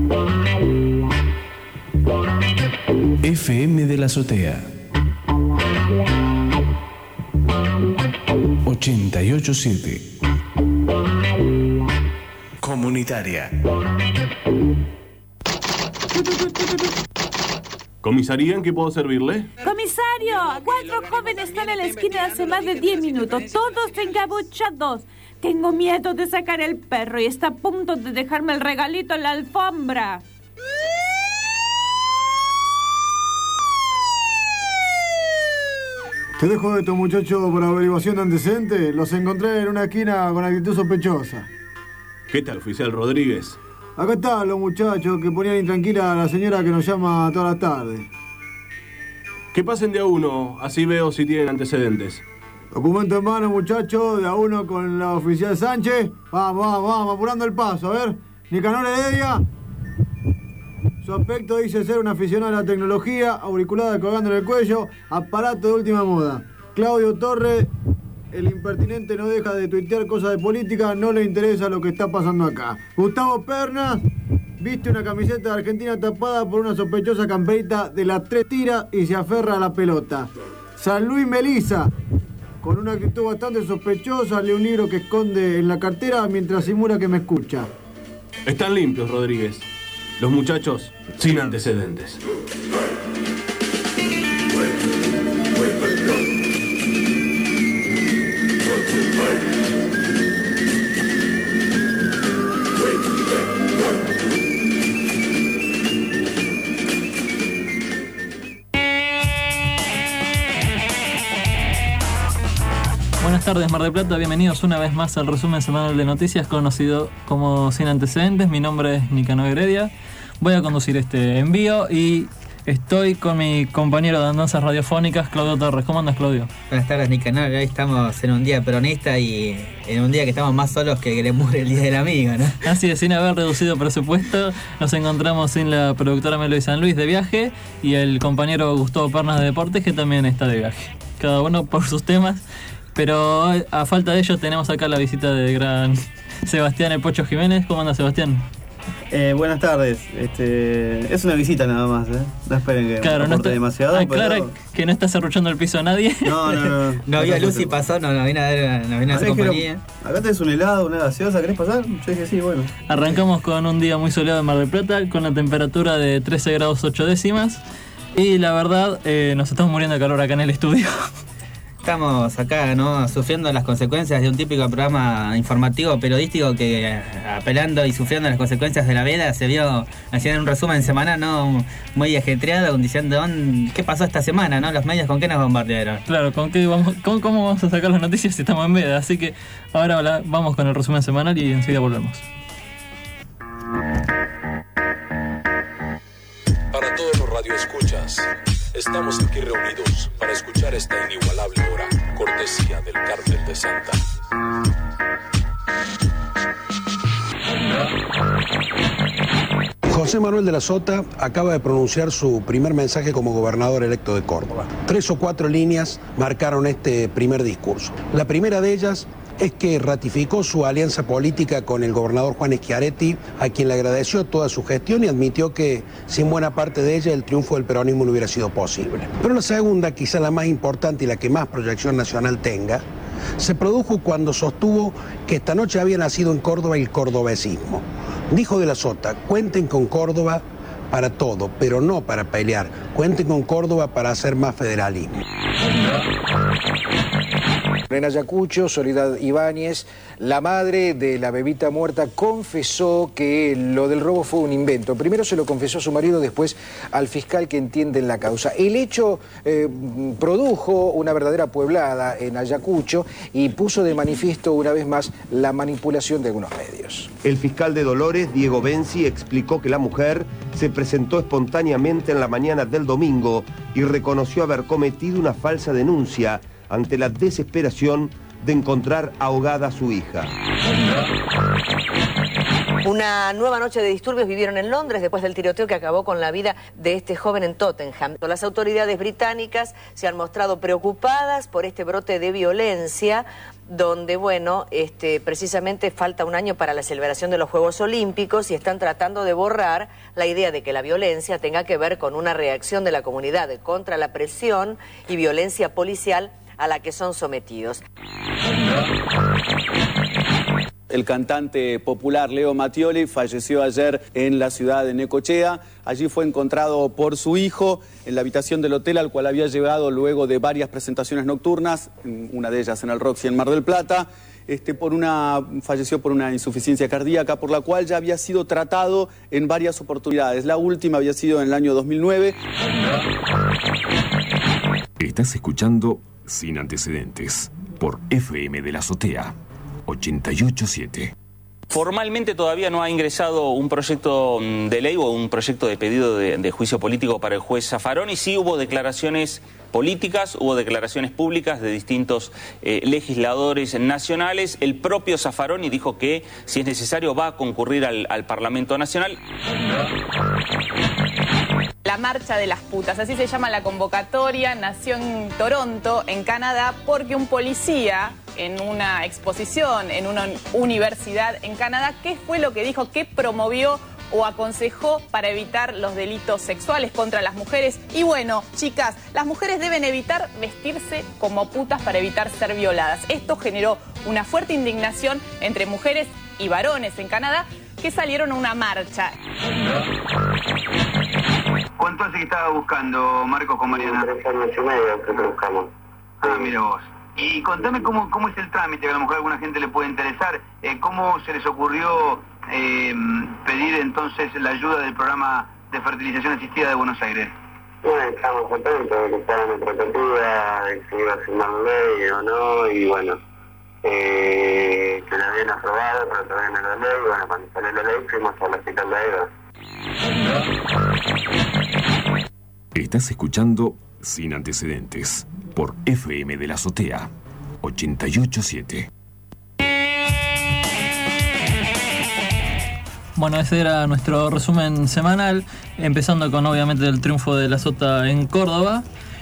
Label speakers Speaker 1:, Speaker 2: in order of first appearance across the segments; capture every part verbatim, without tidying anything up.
Speaker 1: F M de la Azotea ochenta y ocho punto siete. Comunitaria.
Speaker 2: ¿Comisaría, en qué puedo servirle?
Speaker 3: ¡Comisario! Cuatro jóvenes están en la esquina hace más de diez minutos, todos encapuchados. Tengo miedo de sacar el perro y está a punto de dejarme el regalito en la alfombra.
Speaker 4: Te dejo de estos muchachos por averiguación de antecedentes. Los encontré en una esquina con actitud sospechosa.
Speaker 2: ¿Qué tal, oficial Rodríguez?
Speaker 4: Acá están los muchachos que ponían intranquila a la señora que nos llama todas las tardes.
Speaker 2: Que pasen de a uno, así veo si tienen antecedentes.
Speaker 4: Documento en mano, muchachos, de a uno con la oficial Sánchez. Vamos, vamos, vamos, apurando el paso. A ver, Nicanor Heredia. Su aspecto dice ser un aficionado a la tecnología, auriculada colgando en el cuello, aparato de última moda. Claudio Torres, el impertinente no deja de tuitear cosas de política, no le interesa lo que está pasando acá. Gustavo Pernas, viste una camiseta de Argentina tapada por una sospechosa camperita de las tres tiras y se aferra a la pelota. San Luis Melisa, con una actitud bastante sospechosa, lee un libro que esconde en la cartera mientras simula que me escucha.
Speaker 2: Están limpios, Rodríguez. Los muchachos sin antecedentes.
Speaker 5: Buenas tardes, Mar del Plata, bienvenidos una vez más al resumen semanal de noticias conocido como Sin Antecedentes. Mi nombre es Nicanor Heredia, voy a conducir este envío y estoy con mi compañero de andanzas radiofónicas, Claudio Torres. ¿Cómo andas, Claudio?
Speaker 6: Buenas tardes, Nicanor. Hoy estamos en un día peronista y en un día que estamos más solos que le muere el Día del Amigo, ¿no?
Speaker 5: Así es, sin haber reducido presupuesto, nos encontramos sin la productora Melody San Luis de viaje y el compañero Gustavo Pernas de Deportes, que también está de viaje. Cada uno por sus temas. Pero a falta de ello tenemos acá la visita del gran Sebastián El Pocho Jiménez. ¿Cómo anda, Sebastián?
Speaker 7: Eh, buenas tardes. Este, es una visita nada más, ¿eh? No esperen que
Speaker 5: claro,
Speaker 7: aporte
Speaker 5: no está,
Speaker 7: demasiado.
Speaker 5: ah, claro
Speaker 7: pero...
Speaker 5: que no está cerruchando el piso a nadie.
Speaker 7: No, no, no. No,
Speaker 6: no había luz y pasó, no, no vino a ver, no vino a hacer compañía.
Speaker 7: Acá tenés un helado, una gaseosa, ¿querés pasar? Yo dije sí, bueno.
Speaker 5: Arrancamos con un día muy soleado en Mar del Plata, con la temperatura de trece grados ocho décimas. Y la verdad, eh, nos estamos muriendo de calor acá en el estudio.
Speaker 6: Estamos acá, ¿no?, sufriendo las consecuencias de un típico programa informativo periodístico que, apelando y sufriendo las consecuencias de la veda, se vio haciendo un resumen semanal, ¿no?, muy ajetreado, diciendo qué pasó esta semana, ¿no? Los medios con qué nos bombardearon.
Speaker 5: Claro, con qué vamos, con cómo vamos a sacar las noticias si estamos en veda. Así que ahora vamos con el resumen semanal y enseguida volvemos.
Speaker 8: Para todos los radioescuchas, estamos aquí reunidos para escuchar esta inigualable hora, cortesía del Cártel de Santa.
Speaker 9: José Manuel de la Sota acaba de pronunciar su primer mensaje como gobernador electo de Córdoba. Tres o cuatro líneas marcaron este primer discurso. La primera de ellas es que ratificó su alianza política con el gobernador Juan Schiaretti, a quien le agradeció toda su gestión y admitió que sin buena parte de ella el triunfo del peronismo no hubiera sido posible. Pero la segunda, quizá la más importante y la que más proyección nacional tenga, se produjo cuando sostuvo que esta noche había nacido en Córdoba el cordobesismo. Dijo de la Sota: cuenten con Córdoba para todo, pero no para pelear. Cuenten con Córdoba para hacer más federalismo.
Speaker 10: En Ayacucho, Soledad Ibáñez, la madre de la bebita muerta, confesó que lo del robo fue un invento. Primero se lo confesó a su marido, después al fiscal que entiende en la causa. El hecho eh, produjo una verdadera pueblada en Ayacucho y puso de manifiesto una vez más la manipulación de algunos medios.
Speaker 11: El fiscal de Dolores, Diego Benzi, explicó que la mujer se presentó espontáneamente en la mañana del domingo y reconoció haber cometido una falsa denuncia ante la desesperación de encontrar ahogada a su hija.
Speaker 12: Una nueva noche de disturbios vivieron en Londres después del tiroteo que acabó con la vida de este joven en Tottenham. Las autoridades británicas se han mostrado preocupadas por este brote de violencia, donde, bueno, este, precisamente falta un año para la celebración de los Juegos Olímpicos y están tratando de borrar la idea de que la violencia tenga que ver con una reacción de la comunidad contra la presión y violencia policial a la que son sometidos.
Speaker 13: El cantante popular Leo Mattioli falleció ayer en la ciudad de Necochea. Allí fue encontrado por su hijo en la habitación del hotel al cual había llegado luego de varias presentaciones nocturnas, una de ellas en el Roxy en Mar del Plata. Este, por una, falleció por una insuficiencia cardíaca, por la cual ya había sido tratado en varias oportunidades. La última había sido en el año dos mil nueve.
Speaker 14: Estás escuchando Sin Antecedentes por F M de la Azotea ochenta y ocho punto siete.
Speaker 15: Formalmente todavía no ha ingresado un proyecto de ley o un proyecto de pedido de, de juicio político para el juez Zaffaroni. Sí hubo declaraciones políticas, hubo declaraciones públicas de distintos eh, legisladores nacionales. El propio Zaffaroni dijo que, si es necesario, va a concurrir al, al Parlamento Nacional.
Speaker 16: La Marcha de las Putas, así se llama la convocatoria, nació en Toronto, en Canadá, porque un policía en una exposición en una universidad en Canadá, ¿qué fue lo que dijo? ¿Qué promovió o aconsejó para evitar los delitos sexuales contra las mujeres? Y bueno, chicas, las mujeres deben evitar vestirse como putas para evitar ser violadas. Esto generó una fuerte indignación entre mujeres y varones en Canadá que salieron a una marcha.
Speaker 17: ¿Cuánto hace que estaba buscando Marcos con Mariana? Tres años y medio que te buscamos. Ah, mira vos. Y contame cómo, cómo es el trámite, que a lo mejor a alguna gente le puede interesar. Eh, ¿Cómo se les ocurrió eh, pedir entonces la ayuda del programa de fertilización asistida de Buenos Aires?
Speaker 18: Bueno, estamos atentos de que estaba en tratativa, de que iba a firmar ley o no, y bueno, eh, que la habían aprobado, pero todavía no la ley, y bueno, cuando salió la ley fuimos al hospital de Eva.
Speaker 14: Estás escuchando Sin Antecedentes por F M de la Azotea ochenta y ocho punto siete.
Speaker 5: Bueno, ese era nuestro resumen semanal, empezando con obviamente el triunfo de la Sota en Córdoba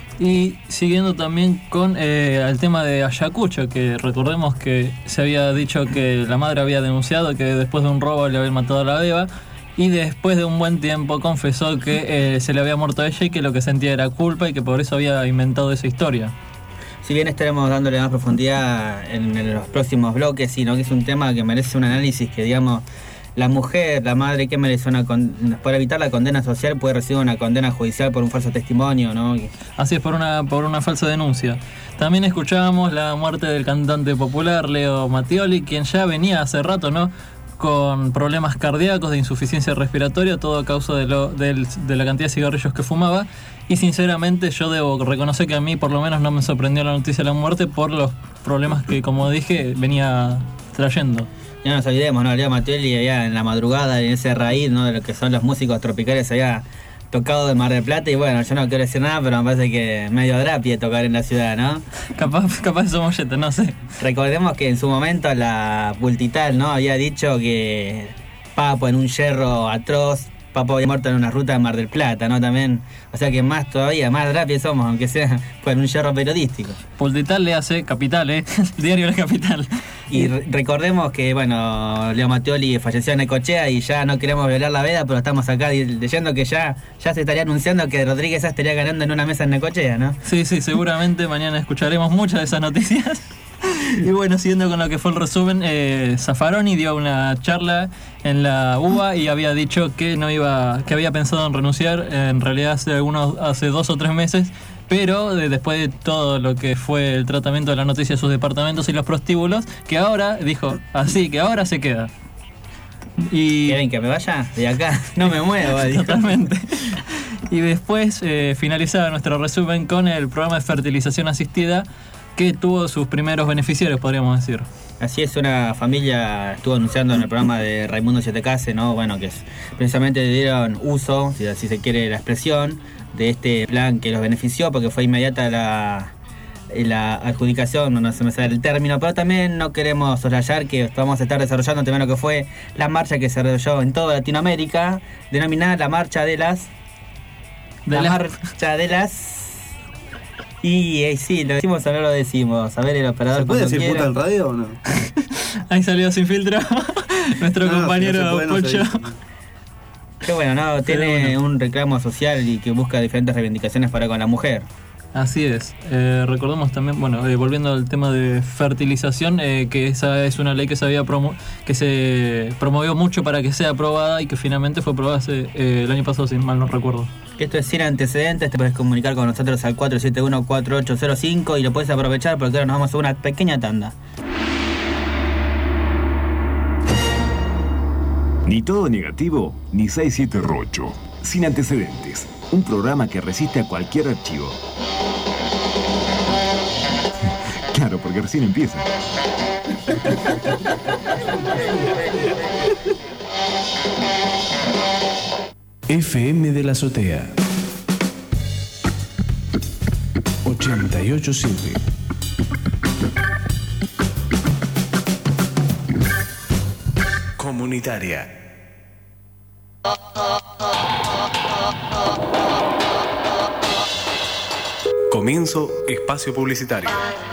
Speaker 5: y siguiendo también con eh, el tema de Ayacucho, que recordemos que se había dicho que la madre había denunciado que después de un robo le habían matado a la beba. Y después de un buen tiempo confesó que eh, se le había muerto a ella y que lo que sentía era culpa y que por eso había inventado esa historia.
Speaker 6: Si bien estaremos dándole más profundidad en, en los próximos bloques, sino que es un tema que merece un análisis, que digamos, la mujer, la madre, que merece una con- para evitar la condena social puede recibir una condena judicial por un falso testimonio, ¿no?
Speaker 5: Así es, por una, por una falsa denuncia. También escuchábamos la muerte del cantante popular Leo Mattioli, quien ya venía hace rato, ¿no?, con problemas cardíacos, de insuficiencia respiratoria, todo a causa de, lo, de, de la cantidad de cigarrillos que fumaba. Y sinceramente yo debo reconocer que a mí por lo menos no me sorprendió la noticia de la muerte por los problemas que, como dije, venía trayendo.
Speaker 6: Ya nos olvidemos, ¿no? Leo Mattioli allá en la madrugada, en ese raíz, ¿no?, de lo que son los músicos tropicales allá tocado de Mar del Plata. Y bueno, yo no quiero decir nada, pero me parece que medio drapie tocar en la ciudad, ¿no?
Speaker 5: Capaz, capaz somos yetas, no sé.
Speaker 6: Recordemos que en su momento la Pultital, ¿no?, había dicho que Papo en un yerro atroz, Papo había muerto en una ruta de Mar del Plata, ¿no? También, o sea que más todavía, más drapie somos, aunque sea por un yerro periodístico.
Speaker 5: Pultital le hace Capital, ¿eh? El diario La Capital.
Speaker 6: Y re- recordemos que, bueno, Leo Mattioli falleció en Necochea y ya no queremos violar la veda, pero estamos acá leyendo que ya, ya se estaría anunciando que Rodríguez ya estaría ganando en una mesa en Necochea, ¿no?
Speaker 5: Sí, sí, seguramente mañana escucharemos muchas de esas noticias. Y bueno, siguiendo con lo que fue el resumen, eh, Zaffaroni dio una charla en la U B A y había dicho que no iba, que había pensado en renunciar, en realidad hace algunos, hace dos o tres meses, pero de, después de todo lo que fue el tratamiento de la noticia de sus departamentos y los prostíbulos, que ahora, dijo, así, que ahora se queda. Y
Speaker 6: ¿quieren que me vaya de acá? No me muevo.
Speaker 5: Totalmente. Y después eh, finalizaba nuestro resumen con el programa de fertilización asistida, que tuvo sus primeros beneficiarios, podríamos decir.
Speaker 6: Así es, una familia estuvo anunciando en el programa de Raimundo Siete Case, ¿no? Bueno, que es, precisamente dieron uso, si así se quiere la expresión, de este plan que los benefició, porque fue inmediata la, la adjudicación, no se me sale el término, pero también no queremos soslayar que vamos a estar desarrollando también lo que fue la marcha que se desarrolló en toda Latinoamérica, denominada la Marcha de las...
Speaker 5: De
Speaker 6: la
Speaker 5: la...
Speaker 6: Marcha de las... Y eh, sí, lo decimos o no lo decimos. A ver, el operador.
Speaker 7: ¿Se puede decir
Speaker 6: quiera.
Speaker 7: puta en radio o no?
Speaker 5: Ahí salió sin filtro nuestro
Speaker 7: No,
Speaker 5: compañero
Speaker 7: si no se puede, no se
Speaker 5: Pocho.
Speaker 7: dice.
Speaker 6: Qué bueno, ¿no? Tiene un reclamo social y que busca diferentes reivindicaciones para con la mujer.
Speaker 5: Así es. Eh, recordemos también, bueno, eh, volviendo al tema de fertilización, eh, que esa es una ley que se había promo que se promovió mucho para que sea aprobada y que finalmente fue aprobada hace, eh, el año pasado, si mal no recuerdo.
Speaker 6: Esto es Sin Antecedentes, te puedes comunicar con nosotros al cuatro siete uno, cuatro ocho cero cinco y lo puedes aprovechar porque ahora nos vamos a una pequeña tanda.
Speaker 14: Ni todo negativo, ni seis siete rocho. Sin Antecedentes, un programa que resiste a cualquier archivo. Claro, porque recién empieza.
Speaker 1: F M de la Azotea ochenta y ocho punto siete. Comunitaria. Comienzo espacio publicitario.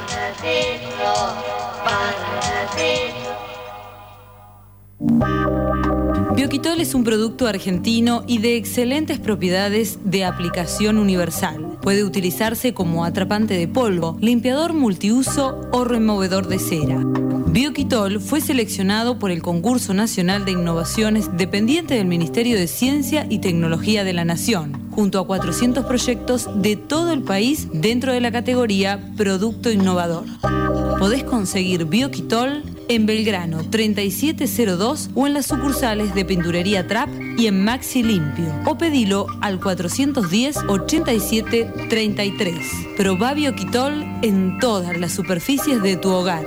Speaker 19: Bioquitol es un producto argentino y de excelentes propiedades de aplicación universal. Puede utilizarse como atrapante de polvo, limpiador multiuso o removedor de cera. Bioquitol fue seleccionado por el Concurso Nacional de Innovaciones dependiente del Ministerio de Ciencia y Tecnología de la Nación, junto a cuatrocientos proyectos de todo el país dentro de la categoría Producto Innovador. Podés conseguir Bioquitol en Belgrano treinta y siete cero dos o en las sucursales de Pinturería Trap y en Maxi Limpio. O pedilo al cuatrocientos diez, ochenta y siete, treinta y tres. Probá Bioquitol en todas las superficies de tu hogar.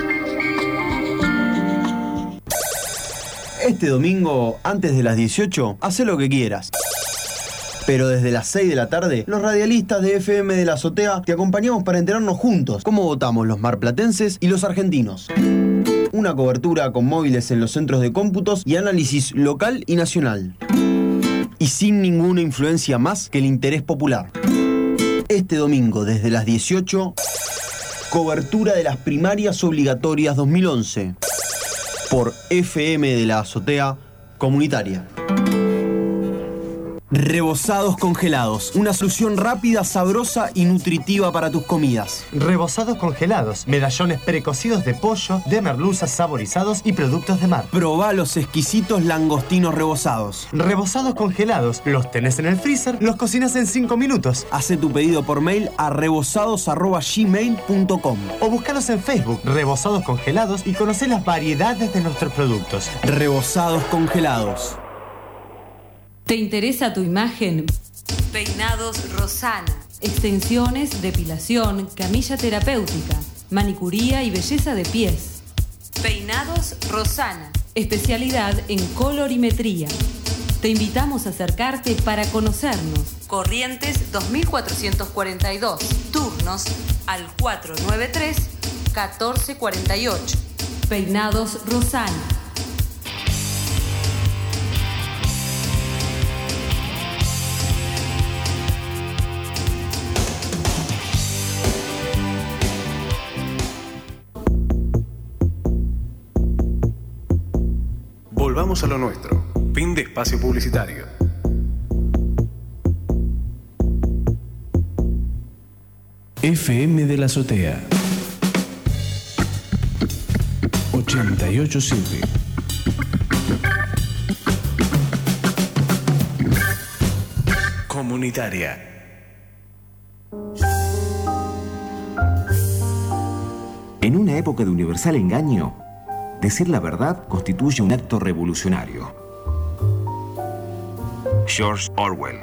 Speaker 20: Este domingo, antes de las dieciocho, hacé lo que quieras. Pero desde las seis de la tarde, los radialistas de F M de la Azotea te acompañamos para enterarnos juntos cómo votamos los marplatenses y los argentinos. Una cobertura con móviles en los centros de cómputos y análisis local y nacional. Y sin ninguna influencia más que el interés popular. Este domingo, desde las dieciocho, cobertura de las primarias obligatorias dos mil once. Por F M de la Azotea Comunitaria. Rebozados congelados, una solución rápida, sabrosa y nutritiva para tus comidas.
Speaker 21: Rebozados congelados, medallones precocidos de pollo, de merluza saborizados y productos de mar.
Speaker 20: Probá los exquisitos langostinos rebozados.
Speaker 21: Rebozados congelados, los tenés en el freezer, los cocinas en cinco minutos.
Speaker 20: Hacé tu pedido por mail a rebozados arroba gmail punto com
Speaker 21: o búscanos en Facebook, Rebozados Congelados, y conocé las variedades de nuestros productos.
Speaker 20: Rebozados congelados.
Speaker 19: ¿Te interesa tu imagen? Peinados Rosana. Extensiones, depilación, camilla terapéutica, manicuría y belleza de pies. Peinados Rosana. Especialidad en colorimetría. Te invitamos a acercarte para conocernos. Corrientes dos mil cuatrocientos cuarenta y dos. Turnos al cuatro nueve tres, catorce cuarenta y ocho. Peinados Rosana.
Speaker 1: Volvamos a lo nuestro. Fin de espacio publicitario. F M de la Azotea ochenta y ocho punto siete. Comunitaria.
Speaker 14: En una época de universal engaño, decir la verdad constituye un acto revolucionario. George Orwell.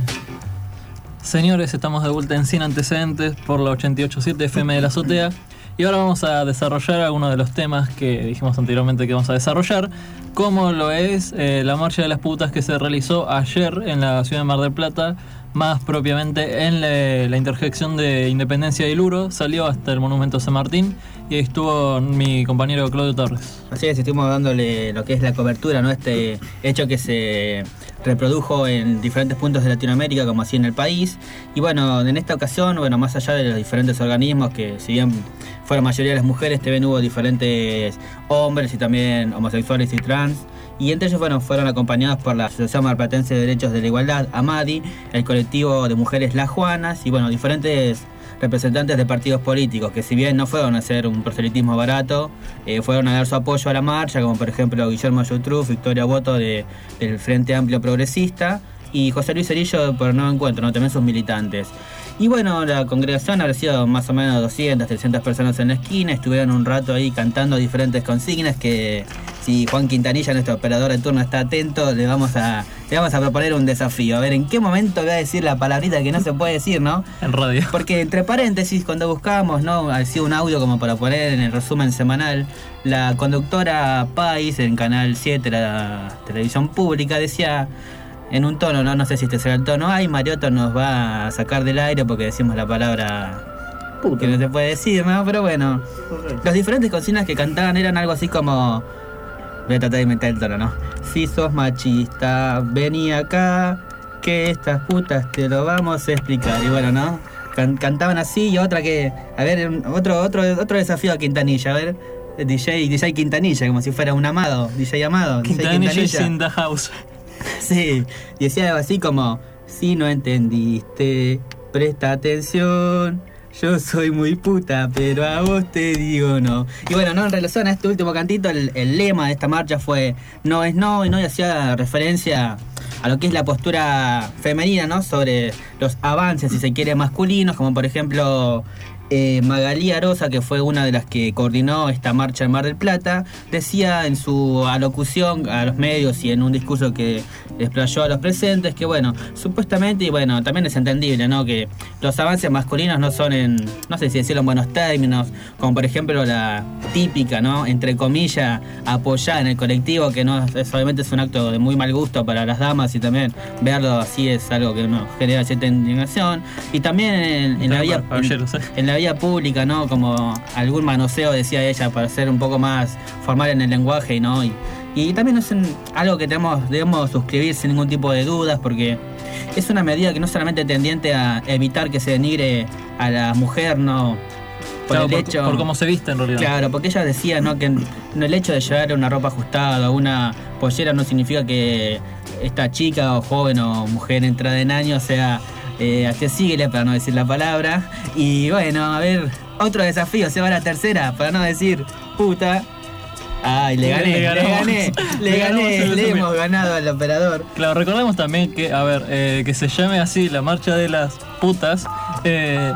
Speaker 5: Señores, estamos de vuelta en Sin Antecedentes por la ochenta y ocho punto siete F M de la Azotea. Y ahora vamos a desarrollar algunos de los temas que dijimos anteriormente que vamos a desarrollar, como lo es eh, la marcha de las putas que se realizó ayer en la ciudad de Mar del Plata, más propiamente en la, la intersección de Independencia y Luro. Salió hasta el Monumento San Martín y ahí estuvo mi compañero Claudio Torres.
Speaker 6: Así es, estuvimos dándole lo que es la cobertura, ¿no? Este hecho que se reprodujo en diferentes puntos de Latinoamérica, como así en el país. Y bueno, en esta ocasión, bueno, más allá de los diferentes organismos, que si bien fueron mayoría de las mujeres, también hubo diferentes hombres y también homosexuales y trans. Y entre ellos, bueno, fueron acompañados por la Asociación Marplatense de Derechos de la Igualdad, AMADI, el colectivo de mujeres Las Juanas y, bueno, diferentes representantes de partidos políticos que, si bien no fueron a hacer un proselitismo barato, eh, fueron a dar su apoyo a la marcha, como por ejemplo Guillermo Yutruf, Victoria Boto de, del Frente Amplio Progresista y José Luis Cerillo por No Encuentro, ¿no? También sus militantes. Y bueno, la congregación habrá sido más o menos doscientas, trescientas personas en la esquina. Estuvieron un rato ahí cantando diferentes consignas que, si Juan Quintanilla, nuestro operador de turno, está atento, le vamos a le vamos a proponer un desafío. A ver, ¿en qué momento voy a decir la palabrita que no se puede decir, no?
Speaker 5: En radio.
Speaker 6: Porque entre paréntesis, cuando buscábamos, ¿no? Ha sido un audio como para poner en el resumen semanal. La conductora Pais, en Canal siete, la televisión pública, decía en un tono, no, no sé si este será el tono, ay, Marioto nos va a sacar del aire porque decimos la palabra Puta. que no se puede decir, ¿no? Pero bueno, okay. Las diferentes consignas que cantaban eran algo así como, voy a tratar de inventar el tono, ¿no? Si sos machista, vení acá, que estas putas te lo vamos a explicar. Y bueno, ¿no? Can- cantaban así. Y otra que, a ver, otro otro otro desafío a Quintanilla, a ver, D J, D J Quintanilla, como si fuera un amado, D J amado.
Speaker 5: Quintanilla, D J Quintanilla is in the house.
Speaker 6: Sí, y decía algo así como, si no entendiste, presta atención, yo soy muy puta, pero a vos te digo no. Y bueno, no, en relación a este último cantito, el, el lema de esta marcha fue no es no, y no, y hacía referencia a lo que es la postura femenina, ¿no? Sobre los avances, si se quiere, masculinos, como por ejemplo Eh, Magalí Arosa, que fue una de las que coordinó esta marcha en Mar del Plata, decía en su alocución a los medios y en un discurso que desplayó a los presentes que, bueno, supuestamente, y bueno, también es entendible, ¿no? Que los avances masculinos no son en, no sé si decirlo en buenos términos, como por ejemplo la típica, ¿no? Entre comillas, apoyar en el colectivo, que no es, obviamente es un acto de muy mal gusto para las damas, y también verlo así es algo que nos genera cierta indignación. Y también en, en la vía en, en la vía pública, ¿no? Como algún manoseo, decía ella, para ser un poco más formal en el lenguaje, ¿no? Y, y también es un, algo que tenemos, debemos suscribir sin ningún tipo de dudas, porque es una medida que no solamente tendiente a evitar que se denigre a la mujer, ¿no? Por
Speaker 5: claro,
Speaker 6: el
Speaker 5: por,
Speaker 6: hecho,
Speaker 5: por cómo se viste en realidad.
Speaker 6: Claro, porque ella decía, ¿no? Que no, el hecho de llevar una ropa ajustada o una pollera no significa que esta chica o joven o mujer entrada en años sea eh, accesible, para no decir la palabra. Y bueno, a ver, otro desafío, se va a la tercera, para no decir puta. Ay, le gané, le, le gané, le, le gané, le, le hemos ganado al operador.
Speaker 5: Claro, recordemos también que, a ver, eh, que se llame así la marcha de las putas. Eh,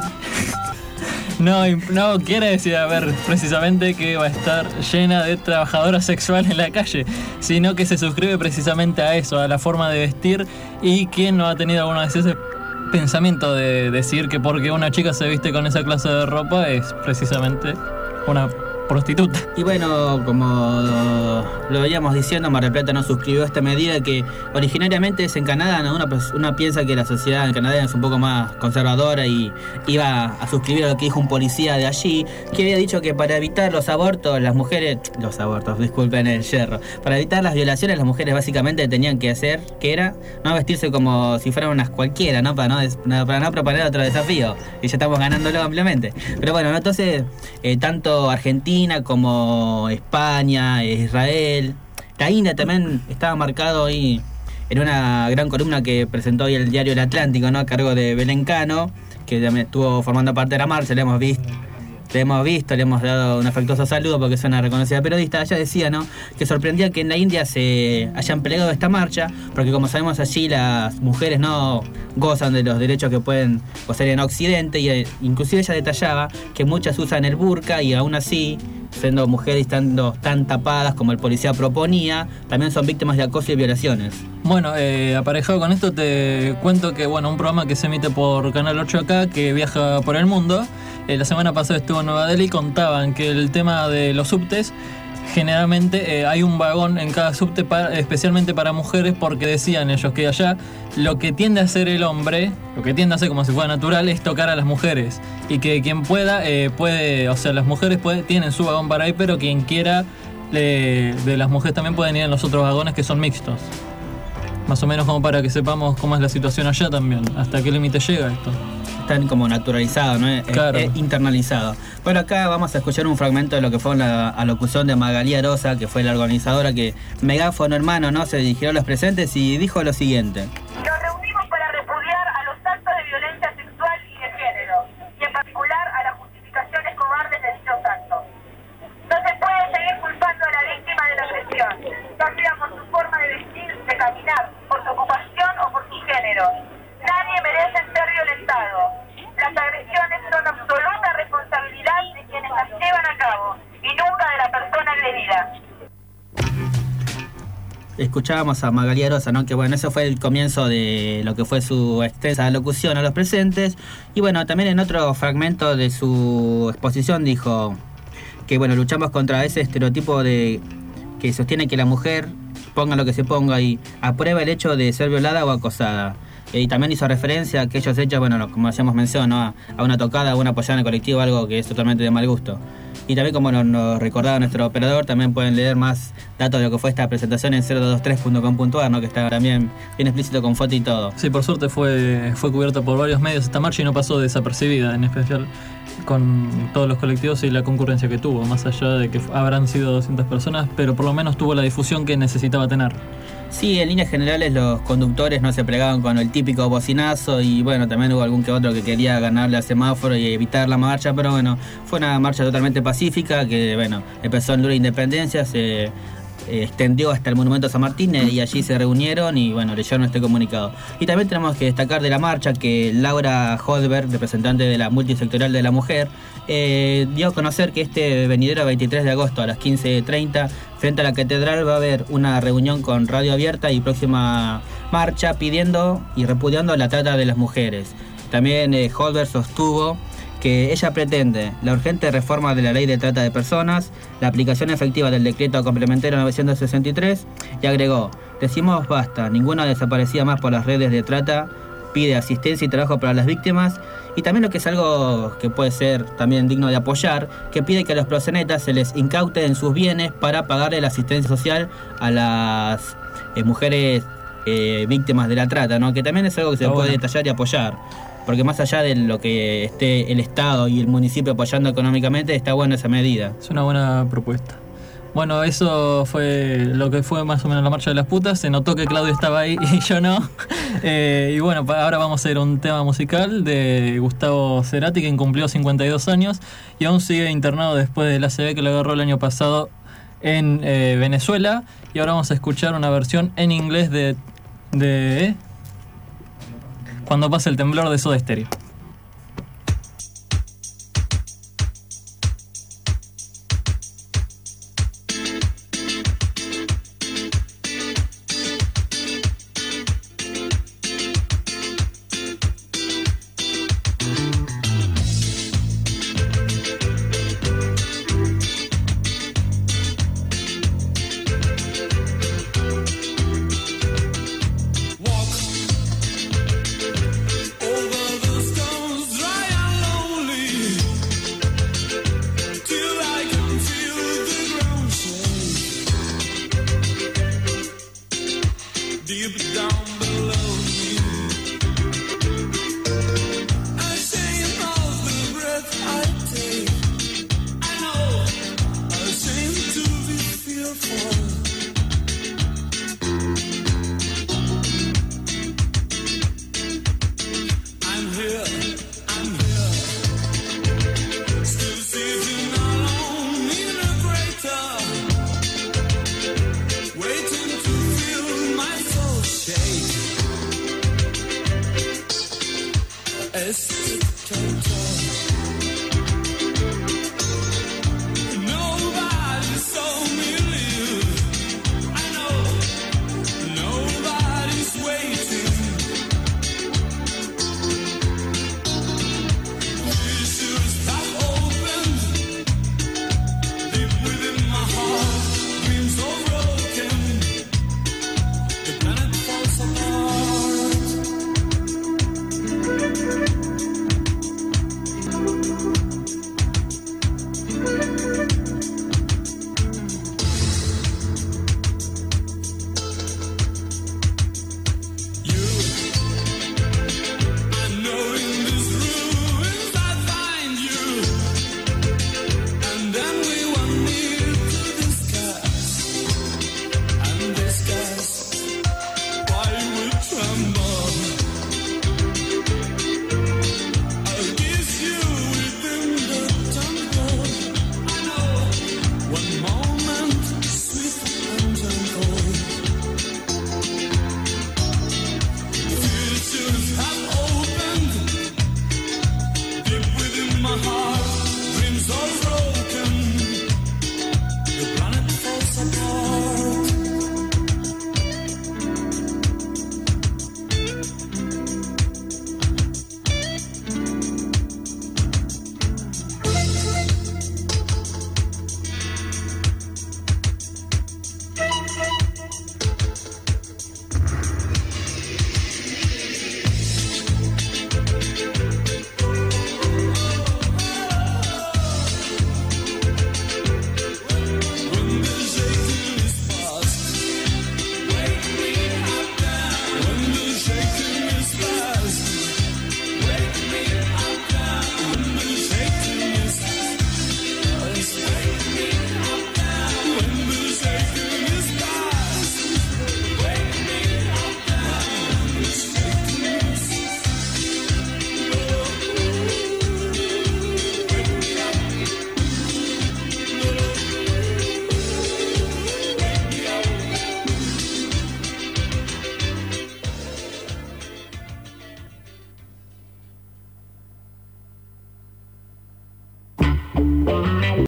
Speaker 5: No, no quiere decir, a ver, precisamente que va a estar llena de trabajadoras sexuales en la calle, sino que se suscribe precisamente a eso, a la forma de vestir. Y quien no ha tenido alguna vez ese pensamiento de decir que porque una chica se viste con esa clase de ropa es precisamente una prostituta.
Speaker 6: Y bueno, como lo veíamos diciendo, Mar del Plata no suscribió esta medida que originariamente es en Canadá, ¿no? Una, una piensa que la sociedad en Canadá es un poco más conservadora y iba a suscribir a lo que dijo un policía de allí, que había dicho que para evitar los abortos, las mujeres, los abortos, disculpen el yerro, para evitar las violaciones, las mujeres básicamente tenían que hacer, que era no vestirse como si fueran unas cualquiera, ¿no? Para no, para no proponer otro desafío, y ya estamos ganándolo ampliamente. Pero bueno, ¿no? Entonces, eh, tanto Argentina como España, Israel, la India también estaba marcado ahí en una gran columna que presentó hoy el diario El Atlántico, ¿no? A cargo de Belén Cano, que también estuvo formando parte de la marcha. Le hemos visto Le hemos visto, le hemos dado un afectuoso saludo porque es una reconocida periodista. Ella decía, ¿no?, que sorprendía que en la India se hayan plegado esta marcha, porque como sabemos allí las mujeres no gozan de los derechos que pueden gozar en Occidente, y inclusive ella detallaba que muchas usan el burka y aún así, siendo mujeres estando tan tapadas como el policía proponía, también son víctimas de acoso y violaciones.
Speaker 5: Bueno, eh, aparejado con esto te cuento que, bueno, un programa que se emite por Canal ocho acá, que viaja por el mundo, Eh, la semana pasada estuvo en Nueva Delhi y contaban que el tema de los subtes, generalmente eh, hay un vagón en cada subte para, especialmente para mujeres, porque decían ellos que allá lo que tiende a hacer el hombre, lo que tiende a hacer como si fuera natural, es tocar a las mujeres. Y que quien pueda, eh, puede, o sea, las mujeres puede, tienen su vagón para ir, pero quien quiera eh, de las mujeres también pueden ir en los otros vagones que son mixtos. Más o menos como para que sepamos cómo es la situación allá también, hasta qué límite llega esto.
Speaker 6: Están como naturalizados, ¿no? Es,
Speaker 5: Claro.
Speaker 6: es internalizado. Bueno, acá vamos a escuchar un fragmento de lo que fue la alocución de Magalí Arosa, que fue la organizadora que, megáfono hermano, ¿no? Se dirigió a los presentes y dijo lo siguiente.
Speaker 3: Nos reunimos para repudiar a los actos de violencia sexual y de género, y en particular a las justificaciones cobardes de dichos actos. No se puede seguir culpando a la víctima de la agresión, ya sea por su forma de vestir, de caminar, por su ocupación o por su género. Nadie merece ser violentado. Las agresiones son absoluta responsabilidad de quienes las llevan a cabo y nunca de la persona agredida.
Speaker 6: Escuchábamos a Magalí Arosa, ¿no? Que bueno, eso fue el comienzo de lo que fue su extensa alocución a los presentes. Y bueno, también en otro fragmento de su exposición dijo que bueno, luchamos contra ese estereotipo de que sostiene que la mujer, ponga lo que se ponga, y aprueba el hecho de ser violada o acosada. Y también hizo referencia a aquellos hechos, bueno, como hacíamos mención, ¿no? a, a una tocada, a una apoyada en el colectivo, algo que es totalmente de mal gusto. Y también, como nos, nos recordaba nuestro operador, también pueden leer más datos de lo que fue esta presentación en cero dos dos tres punto com punto a r, ¿no? Que está también bien explícito con foto y todo.
Speaker 5: Sí, por suerte fue, fue cubierta por varios medios esta marcha y no pasó desapercibida, en especial con todos los colectivos y la concurrencia que tuvo, más allá de que habrán sido doscientas personas, pero por lo menos tuvo la difusión que necesitaba tener.
Speaker 6: Sí, en líneas generales los conductores no se plegaban con el típico bocinazo y bueno, también hubo algún que otro que quería ganarle al semáforo y evitar la marcha, pero bueno, fue una marcha totalmente pacífica que bueno, empezó en Lula Independencia, se eh, extendió hasta el Monumento a San Martín y allí se reunieron y bueno, leyeron este comunicado. Y también tenemos que destacar de la marcha que Laura Hodberg, representante de la Multisectorial de la Mujer, eh, dio a conocer que este venidero veintitrés de agosto a las quince treinta frente a la Catedral va a haber una reunión con radio abierta y próxima marcha pidiendo y repudiando la trata de las mujeres. También eh, Hodberg sostuvo que ella pretende la urgente reforma de la ley de trata de personas, la aplicación efectiva del decreto complementario novecientos sesenta y tres y agregó, decimos basta, ninguna desaparecida más por las redes de trata, pide asistencia y trabajo para las víctimas y también lo que es algo que puede ser también digno de apoyar, que pide que a los proxenetas se les incauten sus bienes para pagarle la asistencia social a las eh, mujeres eh, víctimas de la trata, ¿no? Que también es algo que se
Speaker 5: Está
Speaker 6: puede
Speaker 5: bueno.
Speaker 6: detallar y apoyar. Porque más allá de lo que esté el Estado y el municipio apoyando económicamente, está buena esa medida.
Speaker 5: Es una buena propuesta. Bueno, eso fue lo que fue más o menos la marcha de las putas. Se notó que Claudio estaba ahí y yo no. Eh, y bueno, pa- ahora vamos a ir a un tema musical de Gustavo Cerati, quien cumplió cincuenta y dos años y aún sigue internado después del A C V que lo agarró el año pasado en eh, Venezuela. Y ahora vamos a escuchar una versión en inglés de... de Cuando pasa el temblor de Soda Stereo.